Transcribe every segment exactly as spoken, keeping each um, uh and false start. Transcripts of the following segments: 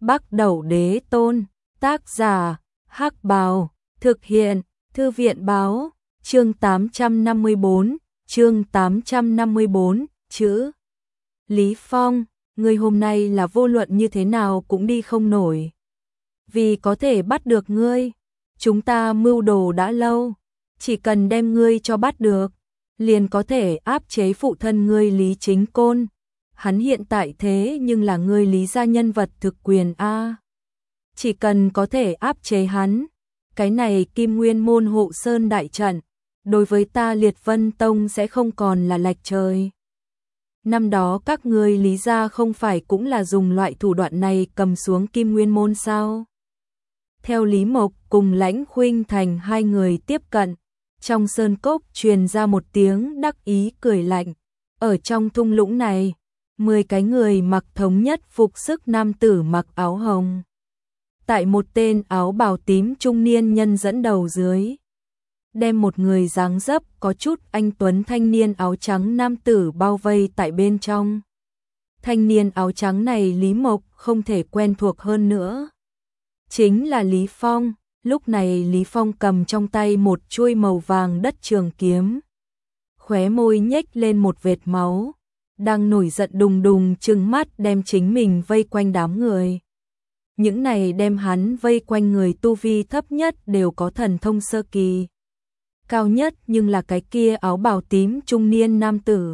Bắc Đẩu Đế Tôn, tác giả, Hắc Bào, thực hiện, Thư viện báo, chương tám trăm năm mươi bốn, chương tám trăm năm mươi bốn, chữ. Lý Phong, người hôm nay là vô luận như thế nào cũng đi không nổi. Vì có thể bắt được ngươi, chúng ta mưu đồ đã lâu, chỉ cần đem ngươi cho bắt được, liền có thể áp chế phụ thân ngươi Lý Chính Côn. Hắn hiện tại thế nhưng là ngươi Lý gia nhân vật thực quyền a. Chỉ cần có thể áp chế hắn, cái này Kim Nguyên môn hộ sơn đại trận, đối với ta Liệt Vân Tông sẽ không còn là lệch trời. Năm đó các ngươi Lý gia không phải cũng là dùng loại thủ đoạn này cầm xuống Kim Nguyên môn sao? Theo Lý Mộc cùng Lãnh Khuynh Thành hai người tiếp cận, trong sơn cốc truyền ra một tiếng đắc ý cười lạnh. Ở trong thung lũng này, mười cái người mặc thống nhất phục sức nam tử mặc áo hồng. Tại một tên áo bào tím trung niên nhân dẫn đầu dưới, đem một người dáng dấp có chút anh tuấn thanh niên áo trắng nam tử bao vây tại bên trong. Thanh niên áo trắng này Lý Mộc không thể quen thuộc hơn nữa. Chính là Lý Phong. Lúc này Lý Phong cầm trong tay một chuôi màu vàng đất trường kiếm. Khóe môi nhếch lên một vệt máu, đang nổi giận đùng đùng trừng mắt đem chính mình vây quanh đám người. Những này đem hắn vây quanh người tu vi thấp nhất đều có thần thông sơ kỳ. Cao nhất nhưng là cái kia áo bào tím trung niên nam tử.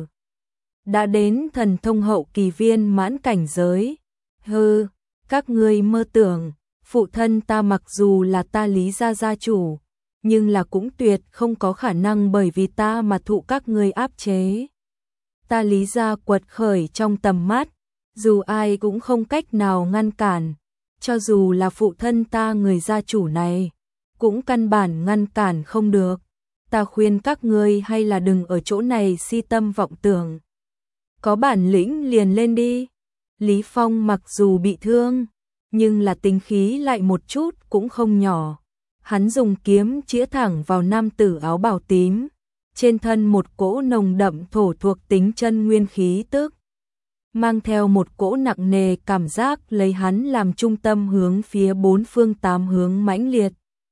Đã đến thần thông hậu kỳ viên mãn cảnh giới. Hừ, các ngươi mơ tưởng, phụ thân ta mặc dù là ta Lý gia gia chủ, nhưng là cũng tuyệt không có khả năng bởi vì ta mà thụ các ngươi áp chế. Ta Lý gia quật khởi trong tầm mắt, dù ai cũng không cách nào ngăn cản, cho dù là phụ thân ta người gia chủ này, cũng căn bản ngăn cản không được. Ta khuyên các ngươi hay là đừng ở chỗ này si tâm vọng tưởng. Có bản lĩnh liền lên đi. Lý Phong mặc dù bị thương, nhưng là tính khí lại một chút cũng không nhỏ. Hắn dùng kiếm chĩa thẳng vào nam tử áo bào tím, trên thân một cỗ nồng đậm thổ thuộc tính chân nguyên khí tức, mang theo một cỗ nặng nề cảm giác lấy hắn làm trung tâm hướng phía bốn phương tám hướng mãnh liệt.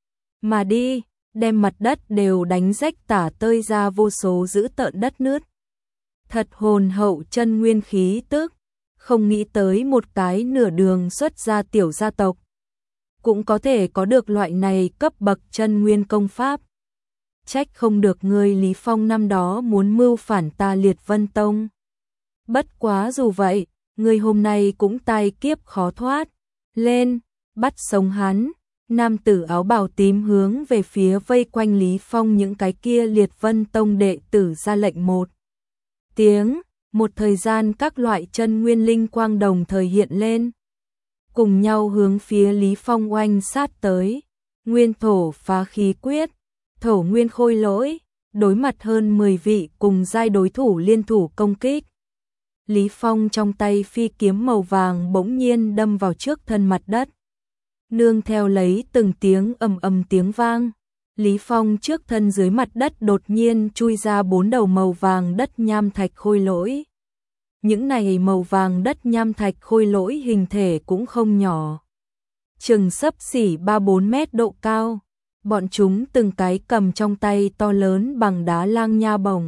Mà đi, đem mặt đất đều đánh rách tả tơi ra vô số dữ tợn đất nứt. Thật hồn hậu chân nguyên khí tức. Không nghĩ tới một cái nửa đường xuất ra tiểu gia tộc cũng có thể có được loại này cấp bậc chân nguyên công pháp. Trách không được ngươi Lý Phong năm đó muốn mưu phản ta Liệt Vân Tông. Bất quá dù vậy, ngươi hôm nay cũng tai kiếp khó thoát. Lên, bắt sống hắn. Nam tử áo bào tím hướng về phía vây quanh Lý Phong những cái kia Liệt Vân Tông đệ tử ra lệnh một tiếng. Một thời gian các loại chân nguyên linh quang đồng thời hiện lên, cùng nhau hướng phía Lý Phong oanh sát tới. Nguyên thổ phá khí quyết, thổ nguyên khôi lỗi, đối mặt hơn mười vị cùng giai đối thủ liên thủ công kích. Lý Phong trong tay phi kiếm màu vàng bỗng nhiên đâm vào trước thân mặt đất. Nương theo lấy từng tiếng ầm ầm tiếng vang, Lý Phong trước thân dưới mặt đất đột nhiên chui ra bốn đầu màu vàng đất nham thạch khôi lỗi. Những này màu vàng đất nham thạch khôi lỗi hình thể cũng không nhỏ, chừng xấp xỉ ba bốn mét độ cao. Bọn chúng từng cái cầm trong tay to lớn bằng đá lang nha bổng,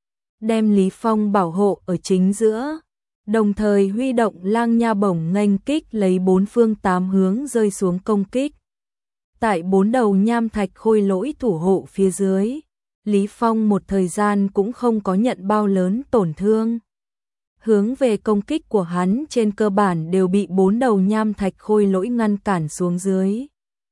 đem Lý Phong bảo hộ ở chính giữa, đồng thời huy động lang nha bổng nghênh kích lấy bốn phương tám hướng rơi xuống công kích. Tại bốn đầu nham thạch khôi lỗi thủ hộ phía dưới, Lý Phong một thời gian cũng không có nhận bao lớn tổn thương. Hướng về công kích của hắn trên cơ bản đều bị bốn đầu nham thạch khôi lỗi ngăn cản xuống dưới.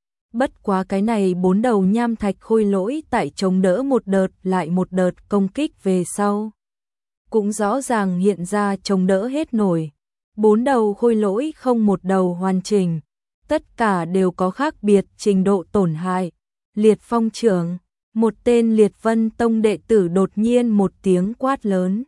Bất quá cái này bốn đầu nham thạch khôi lỗi tại chống đỡ một đợt lại một đợt công kích về sau, cũng rõ ràng hiện ra chống đỡ hết nổi. Bốn đầu khôi lỗi không một đầu hoàn chỉnh, tất cả đều có khác biệt trình độ tổn hại. Liệt Phong trưởng, một tên Liệt Vân Tông đệ tử đột nhiên một tiếng quát lớn.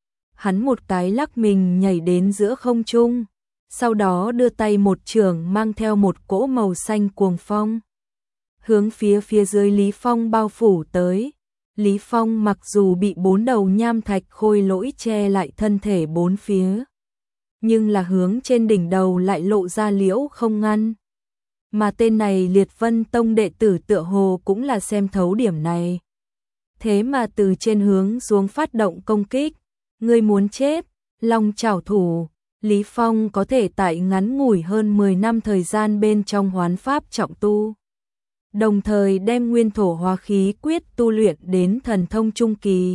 Hắn một cái lắc mình nhảy đến giữa không trung, sau đó đưa tay một chưởng mang theo một cỗ màu xanh cuồng phong, hướng phía phía dưới Lý Phong bao phủ tới. Lý Phong mặc dù bị bốn đầu nham thạch khôi lỗi che lại thân thể bốn phía, nhưng là hướng trên đỉnh đầu lại lộ ra liễu không ngăn. Mà tên này Liệt Vân Tông đệ tử tựa hồ cũng là xem thấu điểm này. Thế mà từ trên hướng xuống phát động công kích, ngươi muốn chết, long chảo thủ. Lý Phong có thể tại ngắn ngủi hơn mười năm thời gian bên trong hoán pháp trọng tu, đồng thời đem nguyên thổ hóa khí quyết tu luyện đến thần thông trung kỳ,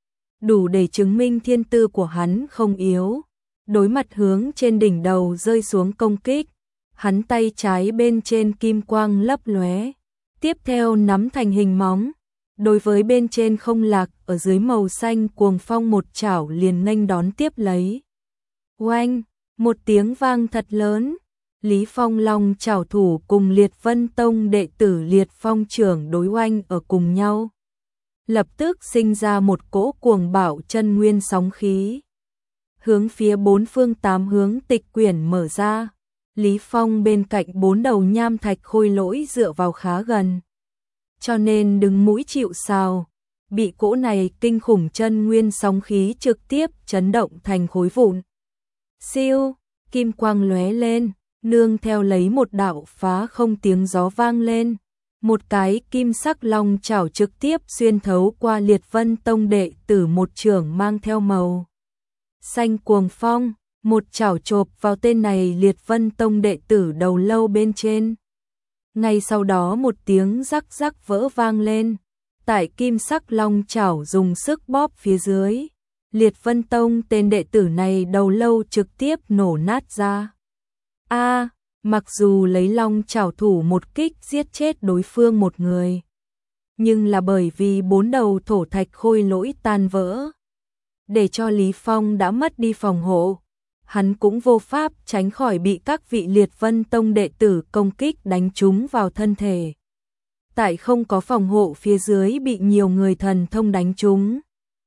đủ để chứng minh thiên tư của hắn không yếu. Đối mặt hướng trên đỉnh đầu rơi xuống công kích, hắn tay trái bên trên kim quang lấp lóe, tiếp theo nắm thành hình móng, đối với bên trên không lạc ở dưới màu xanh cuồng phong một chảo liền nghênh đón tiếp lấy. Oanh, một tiếng vang thật lớn, Lý Phong long chảo thủ cùng Liệt Vân Tông đệ tử Liệt Phong trưởng đối oanh ở cùng nhau. Lập tức sinh ra một cỗ cuồng bạo chân nguyên sóng khí. Hướng phía bốn phương tám hướng tịch quyển mở ra, Lý Phong bên cạnh bốn đầu nham thạch khôi lỗi dựa vào khá gần, cho nên đứng mũi chịu sào, bị cỗ này kinh khủng chân nguyên sóng khí trực tiếp chấn động thành khối vụn. Siêu, kim quang lóe lên, nương theo lấy một đạo phá không tiếng gió vang lên, một cái kim sắc long chảo trực tiếp xuyên thấu qua Liệt Vân Tông đệ tử một trưởng mang theo màu xanh cuồng phong, một chảo chộp vào tên này Liệt Vân Tông đệ tử đầu lâu bên trên. Ngay sau đó một tiếng rắc rắc vỡ vang lên, tại kim sắc long chảo dùng sức bóp phía dưới, Liệt Vân Tông tên đệ tử này đầu lâu trực tiếp nổ nát ra. A, à, mặc dù lấy long chảo thủ một kích giết chết đối phương một người, nhưng là bởi vì bốn đầu thổ thạch khôi lỗi tan vỡ, để cho Lý Phong đã mất đi phòng hộ, hắn cũng vô pháp tránh khỏi bị các vị Liệt Vân Tông đệ tử công kích đánh trúng vào thân thể. Tại không có phòng hộ phía dưới bị nhiều người thần thông đánh trúng.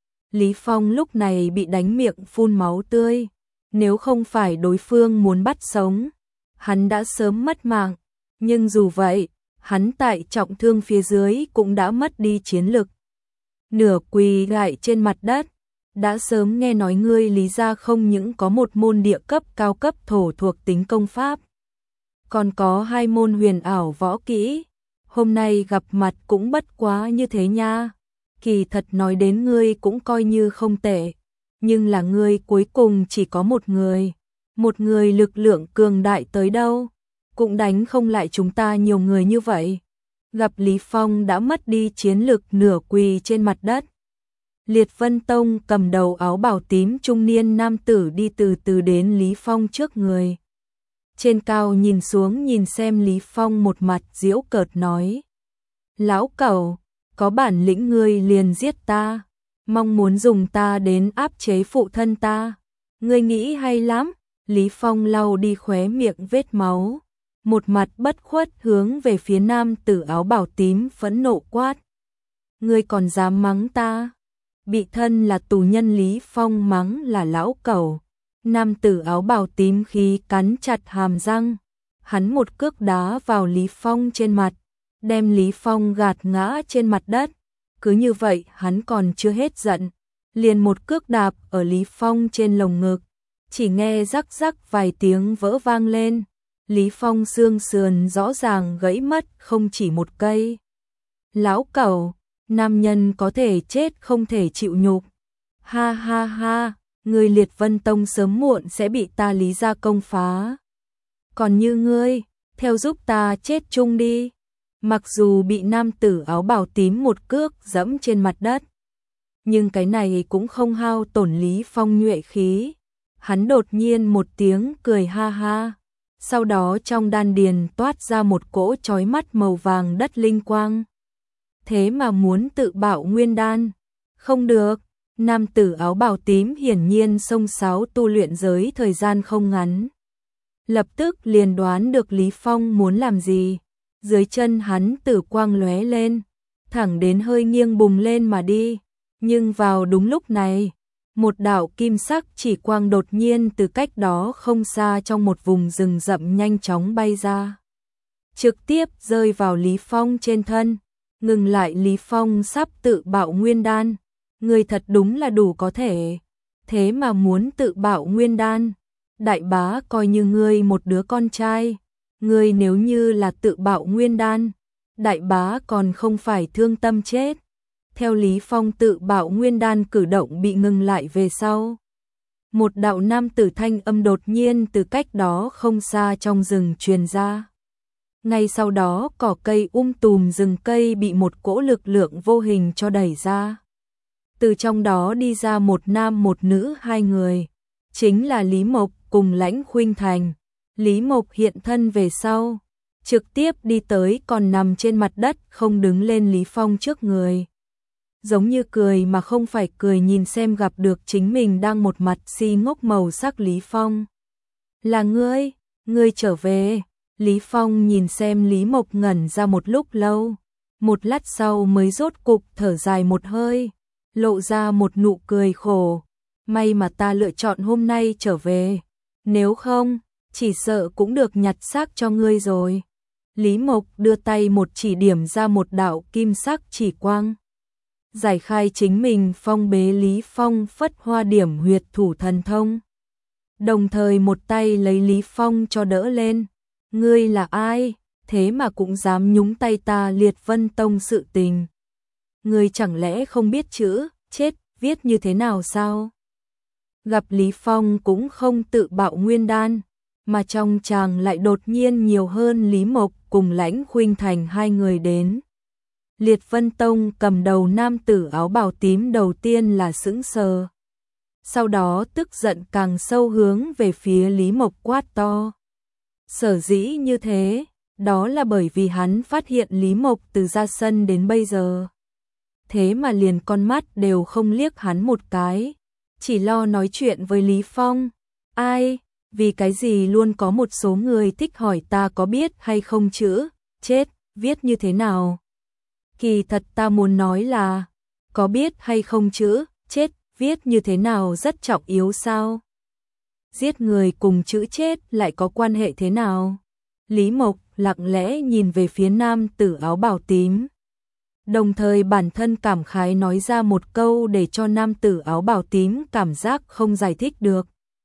Lý Phong lúc này bị đánh miệng phun máu tươi, nếu không phải đối phương muốn bắt sống, hắn đã sớm mất mạng, nhưng dù vậy, hắn tại trọng thương phía dưới cũng đã mất đi chiến lực. Nửa quỳ lại trên mặt đất, đã sớm nghe nói ngươi Lý gia không những có một môn địa cấp cao cấp thổ thuộc tính công pháp, còn có hai môn huyền ảo võ kỹ, hôm nay gặp mặt cũng bất quá như thế nha. Kỳ thật nói đến ngươi cũng coi như không tệ, nhưng là ngươi cuối cùng chỉ có một người, một người lực lượng cường đại tới đâu, cũng đánh không lại chúng ta nhiều người như vậy. Gặp Lý Phong đã mất đi chiến lực, nửa quỳ trên mặt đất. Liệt Vân Tông cầm đầu áo bào tím trung niên nam tử đi từ từ đến Lý Phong trước người. Trên cao nhìn xuống nhìn xem Lý Phong, một mặt giễu cợt nói: "Lão cẩu, có bản lĩnh ngươi liền giết ta, mong muốn dùng ta đến áp chế phụ thân ta. Ngươi nghĩ hay lắm." Lý Phong lau đi khóe miệng vết máu, một mặt bất khuất hướng về phía nam tử áo bào tím phẫn nộ quát: "Ngươi còn dám mắng ta?" Bị thân là tù nhân Lý Phong mắng là lão cẩu, nam tử áo bào tím khí cắn chặt hàm răng, hắn một cước đá vào Lý Phong trên mặt, đem Lý Phong gạt ngã trên mặt đất. Cứ như vậy hắn còn chưa hết giận, liền một cước đạp ở Lý Phong trên lồng ngực, chỉ nghe rắc rắc vài tiếng vỡ vang lên, Lý Phong xương sườn rõ ràng gãy mất không chỉ một cây. Lão cẩu, nam nhân có thể chết không thể chịu nhục. Ha ha ha, người Liệt Vân Tông sớm muộn sẽ bị ta Lý gia công phá. Còn như ngươi, theo giúp ta chết chung đi. Mặc dù bị nam tử áo bào tím một cước dẫm trên mặt đất, nhưng cái này cũng không hao tổn Lý Phong nhuệ khí. Hắn đột nhiên một tiếng cười ha ha, sau đó trong đan điền toát ra một cỗ chói mắt màu vàng đất linh quang. Thế mà muốn tự bạo nguyên đan? Không được. Nam tử áo bào tím hiển nhiên xông xáo tu luyện giới thời gian không ngắn, lập tức liền đoán được Lý Phong muốn làm gì. Dưới chân hắn tử quang lóe lên, thẳng đến hơi nghiêng bùng lên mà đi. Nhưng vào đúng lúc này, một đạo kim sắc chỉ quang đột nhiên từ cách đó không xa trong một vùng rừng rậm nhanh chóng bay ra, trực tiếp rơi vào Lý Phong trên thân, ngừng lại Lý Phong sắp tự bạo nguyên đan. Người thật đúng là đủ có thể, thế mà muốn tự bạo nguyên đan. đại bá coi như ngươi một đứa con trai, ngươi nếu như là tự bạo nguyên đan, đại bá còn không phải thương tâm chết. Theo Lý Phong tự bạo nguyên đan cử động bị ngừng lại về sau. Một đạo nam tử thanh âm đột nhiên từ cách đó không xa trong rừng truyền ra. Ngay sau đó cỏ cây um tùm rừng cây bị một cỗ lực lượng vô hình cho đẩy ra. Từ trong đó đi ra một nam một nữ hai người. Chính là Lý Mộc cùng Lãnh Khuynh Thành. Lý Mộc hiện thân về sau. Trực tiếp đi tới còn nằm trên mặt đất không đứng lên Lý Phong trước người. Giống như cười mà không phải cười nhìn xem gặp được chính mình đang một mặt si ngốc màu sắc Lý Phong. Là ngươi, ngươi trở về. Lý Phong nhìn xem Lý Mộc ngẩn ra một lúc lâu. Một lát sau mới rốt cục thở dài một hơi. Lộ ra một nụ cười khổ. May mà ta lựa chọn hôm nay trở về. Nếu không, chỉ sợ cũng được nhặt xác cho ngươi rồi. Lý Mộc đưa tay một chỉ điểm ra một đạo kim sắc chỉ quang. Giải khai chính mình phong bế Lý Phong phất hoa điểm huyệt thủ thần thông. Đồng thời một tay lấy Lý Phong cho đỡ lên. Ngươi là ai, thế mà cũng dám nhúng tay ta Liệt Vân Tông sự tình. Ngươi chẳng lẽ không biết chữ, chết, viết như thế nào sao? Gặp Lý Phong cũng không tự bạo nguyên đan, mà trong chàng lại đột nhiên nhiều hơn Lý Mộc cùng Lãnh Khuynh Thành hai người đến. Liệt Vân Tông cầm đầu nam tử áo bào tím đầu tiên là sững sờ. Sau đó tức giận càng sâu hướng về phía Lý Mộc quát to. Sở dĩ như thế, đó là bởi vì hắn phát hiện Lý Mộc từ ra sân đến bây giờ. Thế mà liền con mắt đều không liếc hắn một cái, chỉ lo nói chuyện với Lý Phong. Ai, vì cái gì luôn có một số người thích hỏi ta có biết hay không chữ, chết, viết như thế nào? Kỳ thật ta muốn nói là, có biết hay không chữ, chết, viết như thế nào rất trọng yếu sao? Giết người cùng chữ chết lại có quan hệ thế nào? Lý Mộc lặng lẽ nhìn về phía nam tử áo bào tím. Đồng thời bản thân cảm khái nói ra một câu để cho nam tử áo bào tím cảm giác không giải thích được.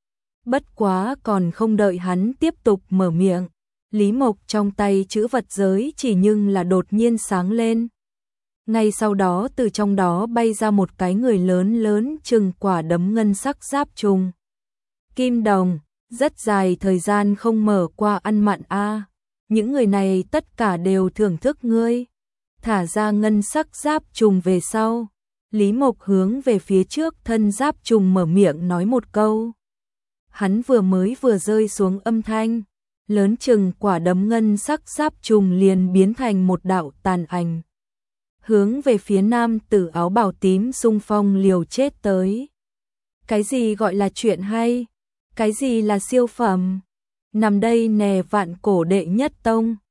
Bất quá còn không đợi hắn tiếp tục mở miệng. Lý Mộc trong tay chữ vật giới chỉ nhưng là đột nhiên sáng lên. Ngay sau đó từ trong đó bay ra một cái người lớn lớn chừng quả đấm ngân sắc giáp trùng. Kim đồng, rất dài thời gian không mở qua ăn mặn a. Những người này tất cả đều thưởng thức ngươi. Thả ra ngân sắc giáp trùng về sau. Lý Mộc hướng về phía trước thân giáp trùng mở miệng nói một câu. Hắn vừa mới vừa rơi xuống âm thanh. Lớn chừng quả đấm ngân sắc giáp trùng liền biến thành một đạo tàn ảnh. Hướng về phía nam tử áo bào tím xung phong liều chết tới. Cái gì gọi là chuyện hay? Cái gì là siêu phẩm? Nằm đây nè vạn cổ đệ nhất tông.